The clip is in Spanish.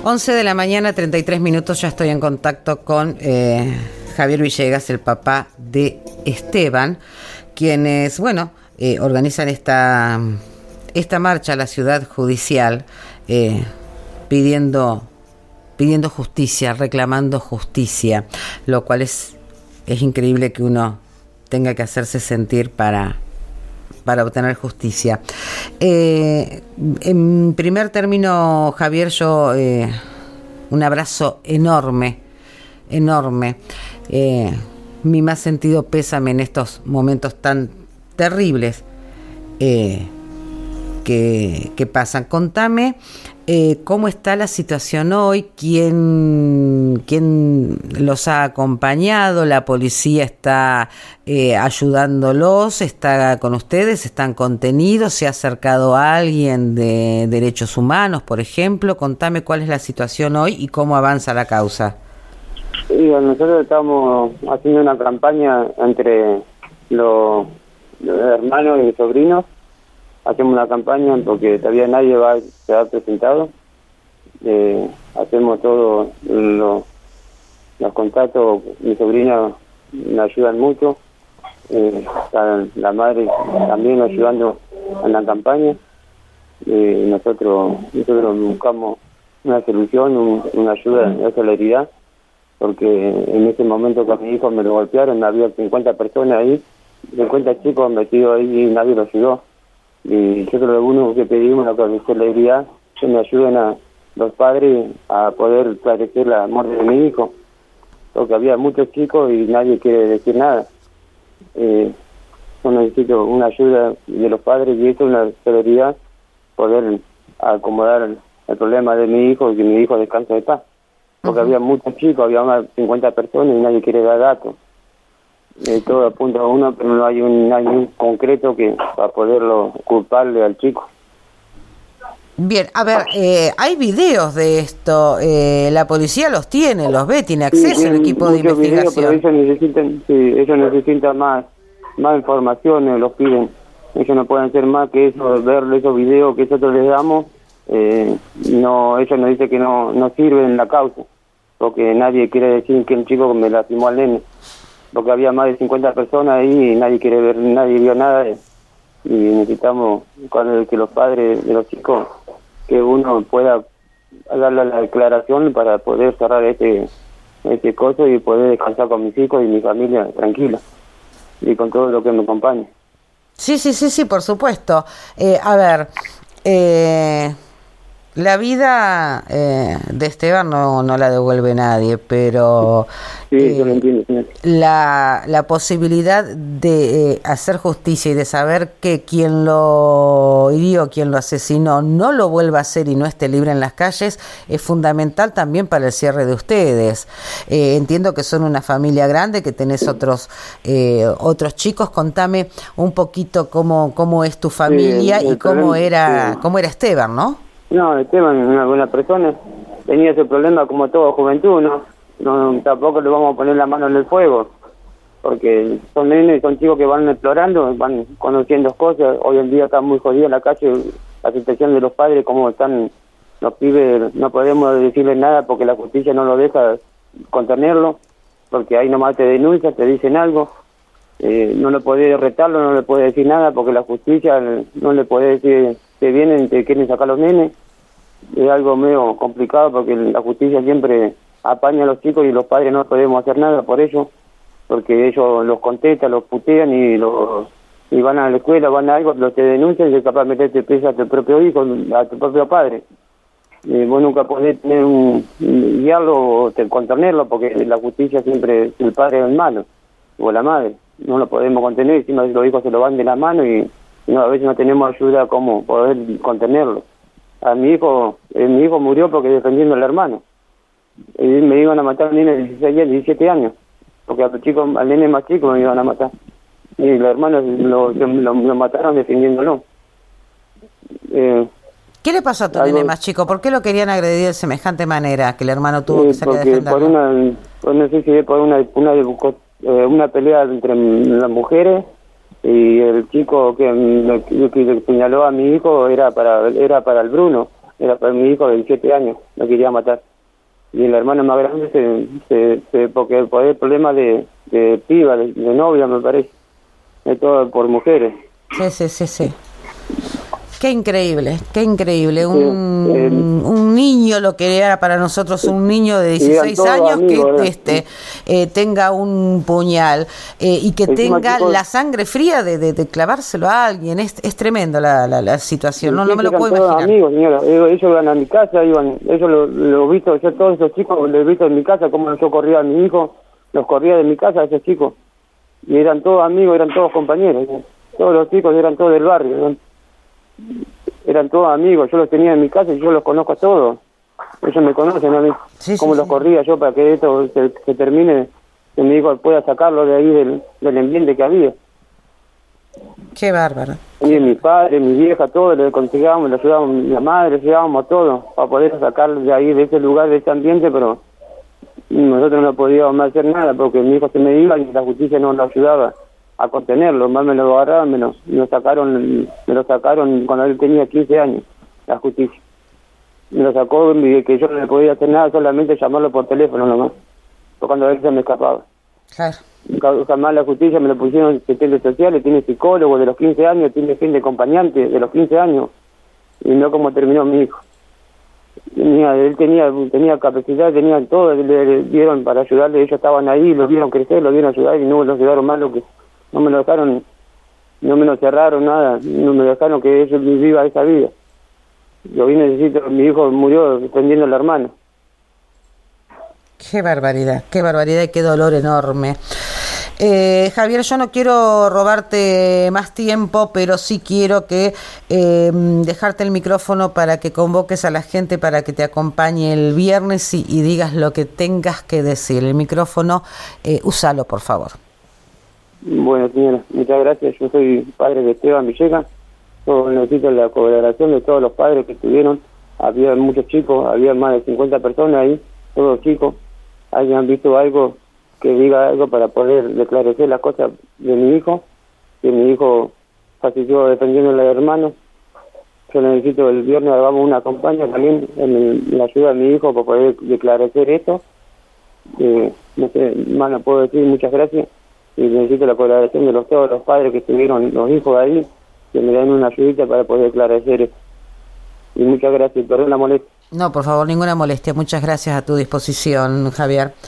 11 de la mañana, 33 minutos, ya estoy en contacto con Javier Villegas, el papá de Esteban, quienes, organizan esta marcha a la ciudad judicial pidiendo justicia, reclamando justicia, lo cual es increíble que uno tenga que hacerse sentir para obtener justicia. En primer término, Javier, yo un abrazo enorme. Mi más sentido pésame en estos momentos tan terribles que pasan. Contame cómo está la situación hoy, quién los ha acompañado, la policía está ayudándolos, está con ustedes, están contenidos, se ha acercado a alguien de derechos humanos, por ejemplo. Contame cuál es la situación hoy y cómo avanza la causa. Sí, nosotros estamos haciendo una campaña entre los hermanos y sobrinos. Hacemos una campaña porque todavía nadie se ha presentado. Hacemos todos los contactos. Mi sobrina me ayudan mucho. La madre también ayudando en la campaña. Nosotros buscamos una solución, una ayuda, una solidaridad, porque en ese momento que a mi hijo me lo golpearon, había 50 personas ahí, 50 chicos metidos ahí y nadie lo ayudó. Y nosotros lo único que pedimos la solidaridad, que me ayuden a los padres a poder esclarecer la muerte de mi hijo, porque había muchos chicos y nadie quiere decir nada. Yo necesito una ayuda de los padres y esto es una solidaridad, poder acomodar el problema de mi hijo y que mi hijo descanse de paz, porque había muchos chicos, había unas 50 personas y nadie quiere dar datos. Todo apunta a uno, pero no hay un concreto que para poderlo culparle al chico. Bien, a ver, hay videos de esto, la policía los ve, tiene acceso al equipo de investigación. Videos, pero ellos necesitan más información, los piden. Ellos no pueden hacer más que eso, ver esos videos que nosotros les damos. Ellos nos dicen que no sirven en la causa, porque nadie quiere decir que el chico me lastimó al nene, porque había más de 50 personas ahí y nadie quiere ver, nadie vio nada, y necesitamos que los padres de los chicos, que uno pueda darle la declaración para poder cerrar este coso y poder descansar con mis hijos y mi familia tranquila y con todo lo que me acompaña. Sí, por supuesto. La vida de Esteban no la devuelve nadie, pero yo lo entiendo, señor. La posibilidad de hacer justicia y de saber que quien lo hirió, quien lo asesinó, no lo vuelva a hacer y no esté libre en las calles, es fundamental también para el cierre de ustedes. Entiendo que son una familia grande, que tenés otros chicos. Contame un poquito cómo es tu familia y cómo era Esteban, ¿no? No, Esteban es una buena persona, tenía ese problema como toda juventud, no tampoco le vamos a poner la mano en el fuego, porque son nenes, son chicos que van explorando, van conociendo cosas. Hoy en día está muy jodida la calle, la situación de los padres, como están los pibes, no podemos decirles nada porque la justicia no lo deja contenerlo, porque ahí nomás te denuncian, te dicen algo, no le podés retarlo, no le podés decir nada porque la justicia no le podés decir que vienen, te quieren sacar los nenes. Es algo medio complicado porque la justicia siempre apaña a los chicos y los padres no podemos hacer nada por ello, porque ellos los contestan, los putean y van a la escuela, van a algo, los te denuncian y es capaz de meterte presa a tu propio hijo, a tu propio padre. Vos nunca podés guiarlo o contenerlo porque la justicia siempre, el padre es el malo o la madre, no lo podemos contener, sino los hijos se lo van de la mano y a veces no tenemos ayuda como poder contenerlo. A mi hijo murió porque defendiendo al hermano. Y me iban a matar a un nene de 16 años, 17 años, porque al nene más chico me iban a matar. Y los hermanos lo mataron defendiéndolo. ¿Qué le pasó a tu nene más chico? ¿Por qué lo querían agredir de semejante manera que el hermano tuvo que salir a defenderlo? No sé si es por una pelea entre las mujeres, y el chico que señaló a mi hijo era para el Bruno, era para mi hijo de 17 años, lo quería matar. Y el hermano más grande porque por el problema de piba, de novia, me parece, de todo por mujeres. Sí. Qué increíble. Un niño, lo que era para nosotros un niño de 16 años amigos, que tenga un puñal y que encima, tenga chicos, la sangre fría de clavárselo a alguien. Es tremendo la situación, no me lo puedo imaginar. Amigos, señora, ellos iban a mi casa, ellos lo he visto, yo todos esos chicos los he visto en mi casa, como yo corría a mi hijo, los corría de mi casa a esos chicos. Y eran todos amigos, eran todos compañeros. Todos los chicos eran todos del barrio, eran todos amigos, yo los tenía en mi casa y yo los conozco a todos. Ellos me conocen a mí, cómo los corría yo para que esto se termine, que mi hijo pueda sacarlo de ahí del ambiente que había. Qué bárbaro. Y mi padre, mi vieja, todos le conseguíamos, le ayudábamos, la madre, le ayudábamos a todos para poder sacarlo de ahí, de ese lugar, de ese ambiente, pero nosotros no podíamos hacer nada porque mi hijo se me iba y la justicia no lo ayudaba a contenerlo, más me lo agarraron, me lo sacaron cuando él tenía 15 años, la justicia. Me lo sacó y que yo no le podía hacer nada, solamente llamarlo por teléfono nomás, fue cuando él se me escapaba. Claro. Jamás la justicia me lo pusieron asistentes sociales, tiene psicólogo de los 15 años, tiene gente acompañante de los 15 años, y no como terminó mi hijo. Él tenía capacidad, tenía todo, le dieron para ayudarle, ellos estaban ahí, los vieron crecer, los vieron ayudar y no los ayudaron más, no me lo dejaron, no me lo cerraron nada, no me dejaron que ellos viva esa vida. Yo necesito, mi hijo murió defendiendo a la hermana. Qué barbaridad y qué dolor enorme. Javier, yo no quiero robarte más tiempo, pero sí quiero que dejarte el micrófono para que convoques a la gente para que te acompañe el viernes y digas lo que tengas que decir. El micrófono, úsalo, por favor. Bueno, señora, muchas gracias. Yo soy padre de Esteban Villegas. Yo necesito la colaboración de todos los padres que estuvieron. Había muchos chicos, había más de 50 personas ahí, todos chicos. ¿Hayan visto algo que diga algo para poder esclarecer las cosas de mi hijo? Que mi hijo falleció defendiendo a los hermanos. Yo necesito el viernes, hagamos una campaña también en la ayuda de mi hijo para poder esclarecer esto. No sé, más no puedo decir, muchas gracias. Y necesito la colaboración de todos los padres que estuvieron, los hijos ahí, que me den una ayudita para poder esclarecer esto. Y muchas gracias, perdón la molestia. No, por favor, ninguna molestia. Muchas gracias, a tu disposición, Javier.